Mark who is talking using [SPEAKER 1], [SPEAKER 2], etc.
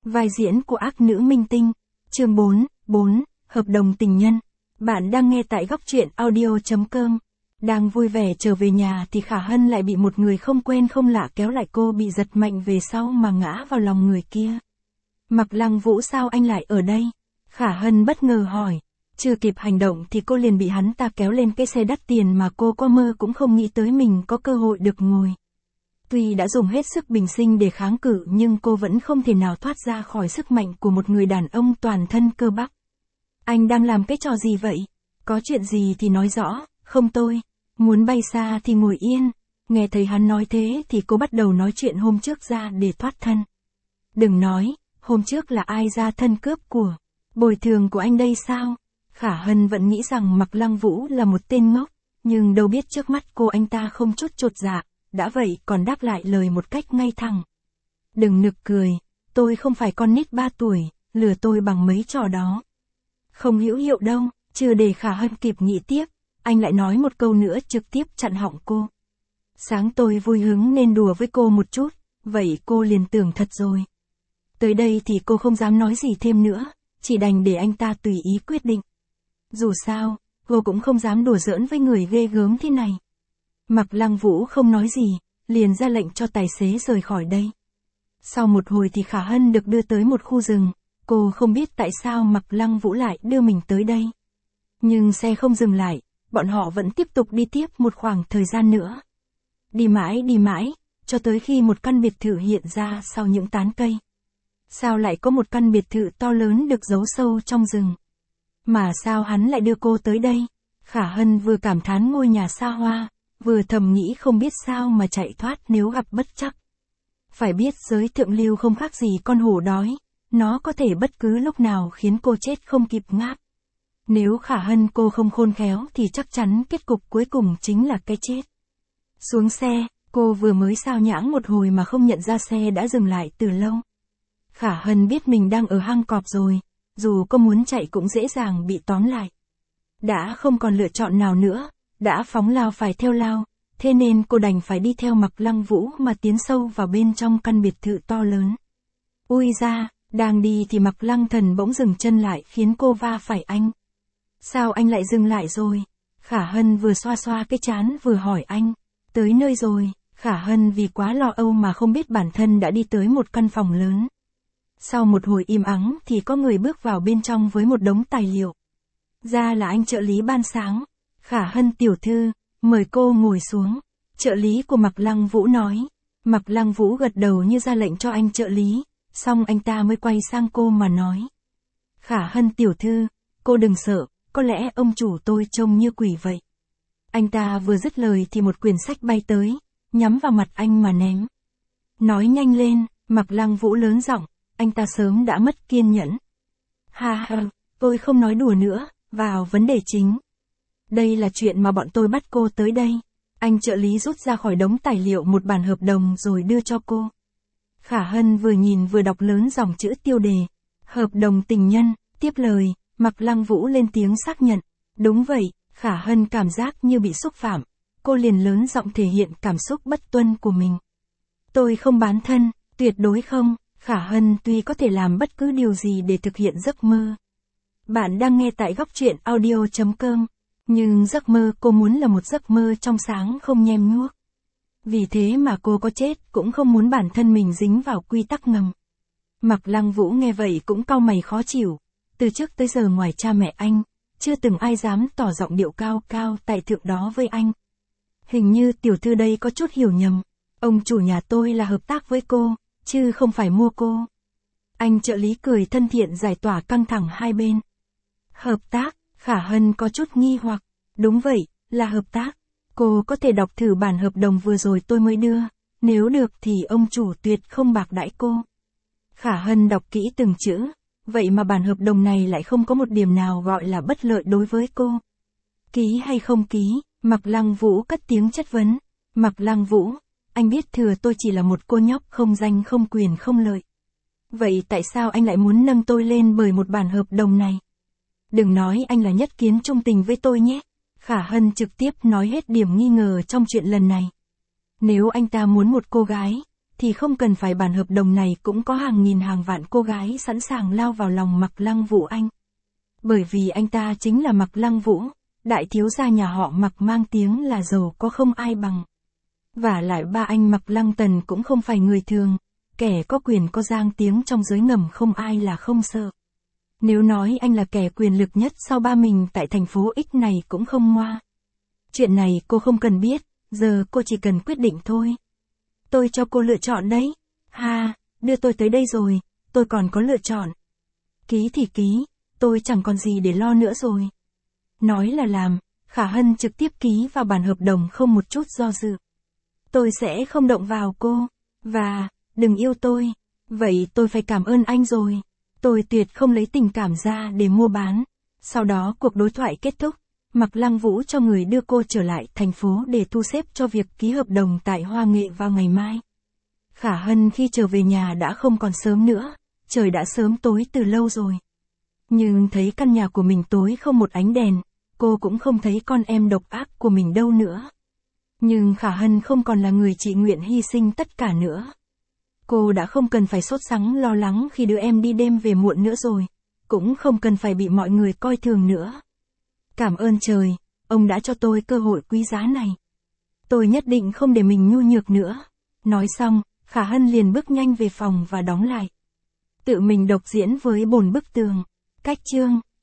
[SPEAKER 1] Vai diễn của ác nữ minh tinh. Chương 4, Hợp đồng tình nhân. Bạn đang nghe tại góc truyện audio.com. Đang vui vẻ trở về nhà thì Khả Hân lại bị một người không quen không lạ kéo lại, cô bị giật mạnh về sau mà ngã vào lòng người kia. Mạc Lăng Vũ, sao anh lại ở đây? Khả Hân bất ngờ hỏi. Chưa kịp hành động thì cô liền bị hắn ta kéo lên cái xe đắt tiền mà cô có mơ cũng không nghĩ tới mình có cơ hội được ngồi. Tuy đã dùng hết sức bình sinh để kháng cự nhưng cô vẫn không thể nào thoát ra khỏi sức mạnh của một người đàn ông toàn thân cơ bắp. Anh đang làm cái trò gì vậy? Có chuyện gì thì nói rõ, không tôi muốn bay xa thì ngồi yên. Nghe thấy hắn nói thế thì cô bắt đầu nói chuyện hôm trước ra để thoát thân. Đừng nói, hôm trước là ai ra thân cướp của bồi thường của anh đây sao? Khả Hân vẫn nghĩ rằng Mạc Lăng Vũ là một tên ngốc, nhưng đâu biết trước mắt cô anh ta không chút chột dạ, đã vậy còn đáp lại lời một cách ngay thẳng. Đừng nực cười, tôi không phải con nít 3 tuổi, lừa tôi bằng mấy trò đó. Không hữu hiệu đâu. Chưa để Khả Hân kịp nghĩ tiếp, anh lại nói một câu nữa trực tiếp chặn họng cô. Sáng tôi vui hứng nên đùa với cô một chút, vậy cô liền tưởng thật rồi. Tới đây thì cô không dám nói gì thêm nữa, chỉ đành để anh ta tùy ý quyết định. Dù sao, cô cũng không dám đùa giỡn với người ghê gớm thế này. Mạc Lăng Vũ không nói gì, liền ra lệnh cho tài xế rời khỏi đây. Sau một hồi thì Khả Hân được đưa tới một khu rừng, cô không biết tại sao Mạc Lăng Vũ lại đưa mình tới đây. Nhưng xe không dừng lại, bọn họ vẫn tiếp tục đi tiếp một khoảng thời gian nữa. Đi mãi, cho tới khi một căn biệt thự hiện ra sau những tán cây. Sao lại có một căn biệt thự to lớn được giấu sâu trong rừng? Mà sao hắn lại đưa cô tới đây? Khả Hân vừa cảm thán ngôi nhà xa hoa, vừa thầm nghĩ không biết sao mà chạy thoát nếu gặp bất trắc. Phải biết giới thượng lưu không khác gì con hổ đói, nó có thể bất cứ lúc nào khiến cô chết không kịp ngáp. Nếu Khả Hân cô không khôn khéo thì chắc chắn kết cục cuối cùng chính là cái chết. Xuống xe, cô vừa mới xao nhãng một hồi mà không nhận ra xe đã dừng lại từ lâu. Khả Hân biết mình đang ở hang cọp rồi, dù có muốn chạy cũng dễ dàng bị tóm lại. Đã không còn lựa chọn nào nữa, đã phóng lao phải theo lao, thế nên cô đành phải đi theo Mạc Lăng Vũ mà tiến sâu vào bên trong căn biệt thự to lớn. Ui ra, đang đi thì Mạc Lăng Thần bỗng dừng chân lại khiến cô va phải anh. Sao anh lại dừng lại rồi? Khả Hân vừa xoa xoa cái trán vừa hỏi anh. Tới nơi rồi. Khả Hân vì quá lo âu mà không biết bản thân đã đi tới một căn phòng lớn. Sau một hồi im ắng thì có người bước vào bên trong với một đống tài liệu. Ra là anh trợ lý ban sáng. Khả Hân tiểu thư, mời cô ngồi xuống. Trợ lý của Mạc Lăng Vũ nói. Mạc Lăng Vũ gật đầu như ra lệnh cho anh trợ lý, xong anh ta mới quay sang cô mà nói. Khả Hân tiểu thư, cô đừng sợ, có lẽ ông chủ tôi trông như quỷ vậy. Anh ta vừa dứt lời thì một quyển sách bay tới, nhắm vào mặt anh mà ném. Nói nhanh lên, Mạc Lăng Vũ lớn giọng, anh ta sớm đã mất kiên nhẫn. Ha ha, tôi không nói đùa nữa, vào vấn đề chính. Đây là chuyện mà bọn tôi bắt cô tới đây. Anh trợ lý rút ra khỏi đống tài liệu một bản hợp đồng rồi đưa cho cô. Khả Hân vừa nhìn vừa đọc lớn dòng chữ tiêu đề. Hợp đồng tình nhân, tiếp lời, Mạc Lăng Vũ lên tiếng xác nhận. Đúng vậy, Khả Hân cảm giác như bị xúc phạm. Cô liền lớn giọng thể hiện cảm xúc bất tuân của mình. Tôi không bán thân, tuyệt đối không. Khả Hân tuy có thể làm bất cứ điều gì để thực hiện giấc mơ. Bạn đang nghe tại góc truyện audio.com. Nhưng giấc mơ cô muốn là một giấc mơ trong sáng không nhem nhuốc. Vì thế mà cô có chết cũng không muốn bản thân mình dính vào quy tắc ngầm. Mạc Lăng Vũ nghe vậy cũng cau mày khó chịu. Từ trước tới giờ ngoài cha mẹ anh, chưa từng ai dám tỏ giọng điệu cao cao tại thượng đó với anh. Hình như tiểu thư đây có chút hiểu nhầm. Ông chủ nhà tôi là hợp tác với cô, chứ không phải mua cô. Anh trợ lý cười thân thiện giải tỏa căng thẳng hai bên. Hợp tác, Khả Hân có chút nghi hoặc. Đúng vậy, là hợp tác. Cô có thể đọc thử bản hợp đồng vừa rồi tôi mới đưa. Nếu được thì ông chủ tuyệt không bạc đãi cô. Khả Hân đọc kỹ từng chữ. Vậy mà bản hợp đồng này lại không có một điểm nào gọi là bất lợi đối với cô. Ký hay không ký? Mạc Lăng Vũ cất tiếng chất vấn. Mạc Lăng Vũ, anh biết thừa tôi chỉ là một cô nhóc không danh không quyền không lợi. Vậy tại sao anh lại muốn nâng tôi lên bởi một bản hợp đồng này? Đừng nói anh là nhất kiến trung tình với tôi nhé. Khả Hân trực tiếp nói hết điểm nghi ngờ trong chuyện lần này. Nếu anh ta muốn một cô gái, thì không cần phải bản hợp đồng này cũng có hàng nghìn hàng vạn cô gái sẵn sàng lao vào lòng Mạc Lăng Vũ anh. Bởi vì anh ta chính là Mạc Lăng Vũ, đại thiếu gia nhà họ Mạc mang tiếng là giàu có không ai bằng. Vả lại ba anh Mạc Lăng Tần cũng không phải người thường, kẻ có quyền có giang tiếng trong giới ngầm không ai là không sợ. Nếu nói anh là kẻ quyền lực nhất sau ba mình tại thành phố X này cũng không ngoa. Chuyện này cô không cần biết, giờ cô chỉ cần quyết định thôi. Tôi cho cô lựa chọn đấy. Ha, đưa tôi tới đây rồi, tôi còn có lựa chọn. Ký thì ký, tôi chẳng còn gì để lo nữa rồi. Nói là làm, Khả Hân trực tiếp ký vào bản hợp đồng không một chút do dự. Tôi sẽ không động vào cô, và, đừng yêu tôi. Vậy tôi phải cảm ơn anh rồi. Tôi tuyệt không lấy tình cảm ra để mua bán. Sau đó cuộc đối thoại kết thúc, Mạc Lăng Vũ cho người đưa cô trở lại thành phố để thu xếp cho việc ký hợp đồng tại Hoa Nghệ vào ngày mai. Khả Hân khi trở về nhà đã không còn sớm nữa, trời đã sớm tối từ lâu rồi. Nhưng thấy căn nhà của mình tối không một ánh đèn, cô cũng không thấy con em độc ác của mình đâu nữa. Nhưng Khả Hân không còn là người chị nguyện hy sinh tất cả nữa. Cô đã không cần phải sốt sắng lo lắng khi đứa em đi đêm về muộn nữa rồi, cũng không cần phải bị mọi người coi thường nữa. Cảm ơn trời, ông đã cho tôi cơ hội quý giá này. Tôi nhất định không để mình nhu nhược nữa. Nói xong, Khả Hân liền bước nhanh về phòng và đóng lại. Tự mình độc diễn với bổn bức tường. Cách chương